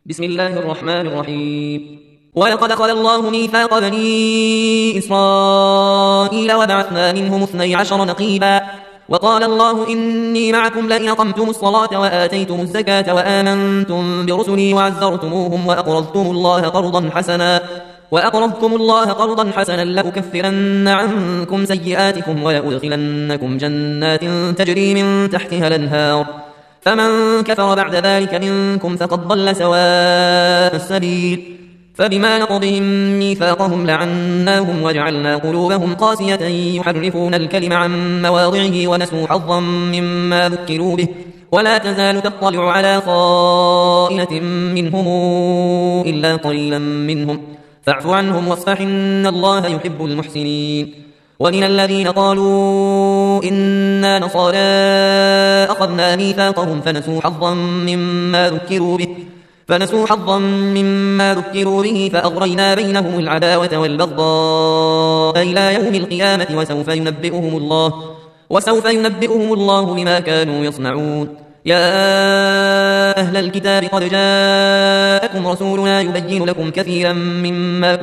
بسم الله الرحمن الرحيم. ولقد أخذ الله ميثاق بني إسرائيل وبعثنا منهم 12 نقيبا وقال الله إني معكم لئن أقمتم الصلاة وآتيتم الزكاة وآمنتم برسلي وعزرتموهم وأقرضتم الله قرضا حسنا لأكفرن عنكم سيئاتكم ولأدخلنكم جنات تجري من تحتها الأنهار فمن كفر بعد ذلك منكم فقد ضل سواء السبيل. فبما نقضهم ميثاقهم لعناهم وجعلنا قلوبهم قاسية يحرفون الكلم عن مواضعه ونسوا حظا مما ذكروا به ولا تزال تطلع على خائنة منهم إلا قليلا منهم فاعف عنهم واصفح إن الله يحب المحسنين. ومن الذين قالوا إنا نصارى أخذنا ميثاقهم فنسوا حظا مما ذكروا به فأغرينا بينهم العداوة والبغضاء إلى يوم القيامة وسوف ينبئهم الله بما كانوا يصنعون. يا أهل الكتاب قد جاءكم رسولنا يبين لكم كثيرا مما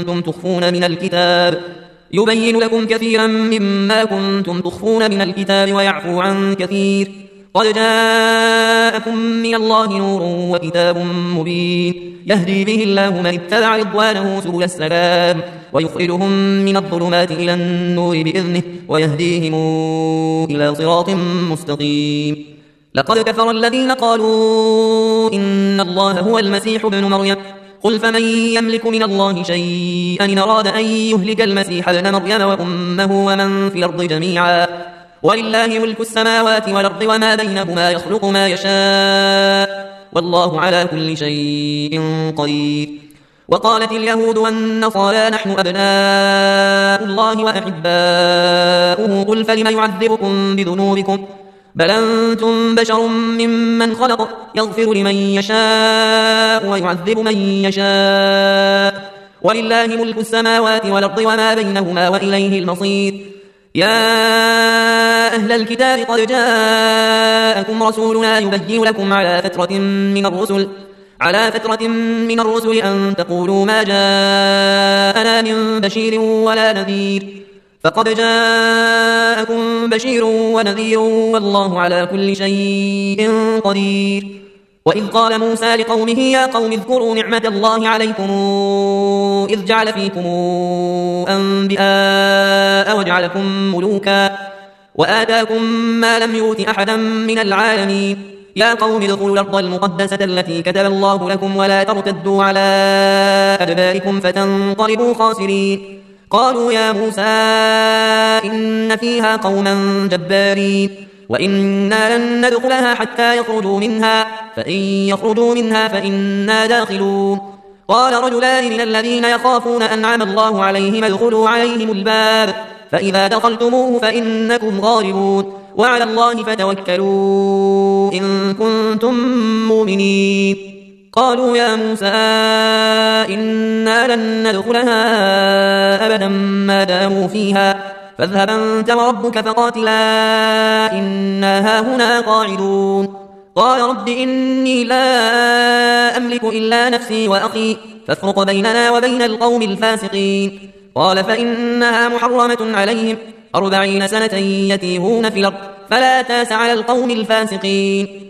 كنتم تخفون من الكتاب ويعفو عن كثير قد جاءكم من الله نور وكتاب مبين يهدي به الله من اتبع رضوانه سبل السلام ويخرجهم من الظلمات إلى النور بإذنه ويهديهم إلى صراط مستقيم. لقد كفر الذين قالوا إن الله هو المسيح ابن مريم قل فمن يملك من الله شيئا إن أراد أن يهلك المسيح ابن مريم وأمه ومن في الأرض جميعا ولله ملك السماوات والأرض وما بينهما يخلق ما يشاء والله على كل شيء قدير. وقالت اليهود والنصارى نحن أبناء الله وأحباؤه قل فلم يعذبكم بذنوبكم بل أنتم بشر ممن خلق يغفر لمن يشاء ويعذب من يشاء ولله ملك السماوات والأرض وما بينهما وإليه المصير. يا أهل الكتاب قد جاءكم رسولنا يبين لكم على فترة من الرسل أن تقولوا ما جاءنا من بشير ولا نذير فقد جاءكم بشير ونذير والله على كل شيء قدير. وإذ قال موسى لقومه يا قوم اذكروا نعمة الله عليكم إذ جعل فيكم أنبياء وجعلكم ملوكا وآتاكم ما لم يؤت أحدا من العالمين يا قوم ادخلوا الأرض المقدسة التي كتب الله لكم ولا ترتدوا على أدباركم فتنقلبوا خاسرين. قالوا يا موسى إن فيها قوما جبارين وإنا لن ندخلها حتى يخرجوا منها فإن يخرجوا منها فإنا داخلون. قال رجلان من الذين يخافون أنعم الله عليهم ادخلوا عليهم الباب فإذا دخلتموه فإنكم غالبون وعلى الله فتوكلوا إن كنتم مؤمنين. قالوا يا موسى إنا لن ندخلها أبدا ما داموا فيها فاذهب أنت وربك فقاتلا إنا هاهنا قاعدون. قال رب إني لا أملك إلا نفسي وأخي فافرق بيننا وبين القوم الفاسقين. قال فإنها محرمة عليهم 40 سنة يتيهون في الأرض فلا تاس على القوم الفاسقين.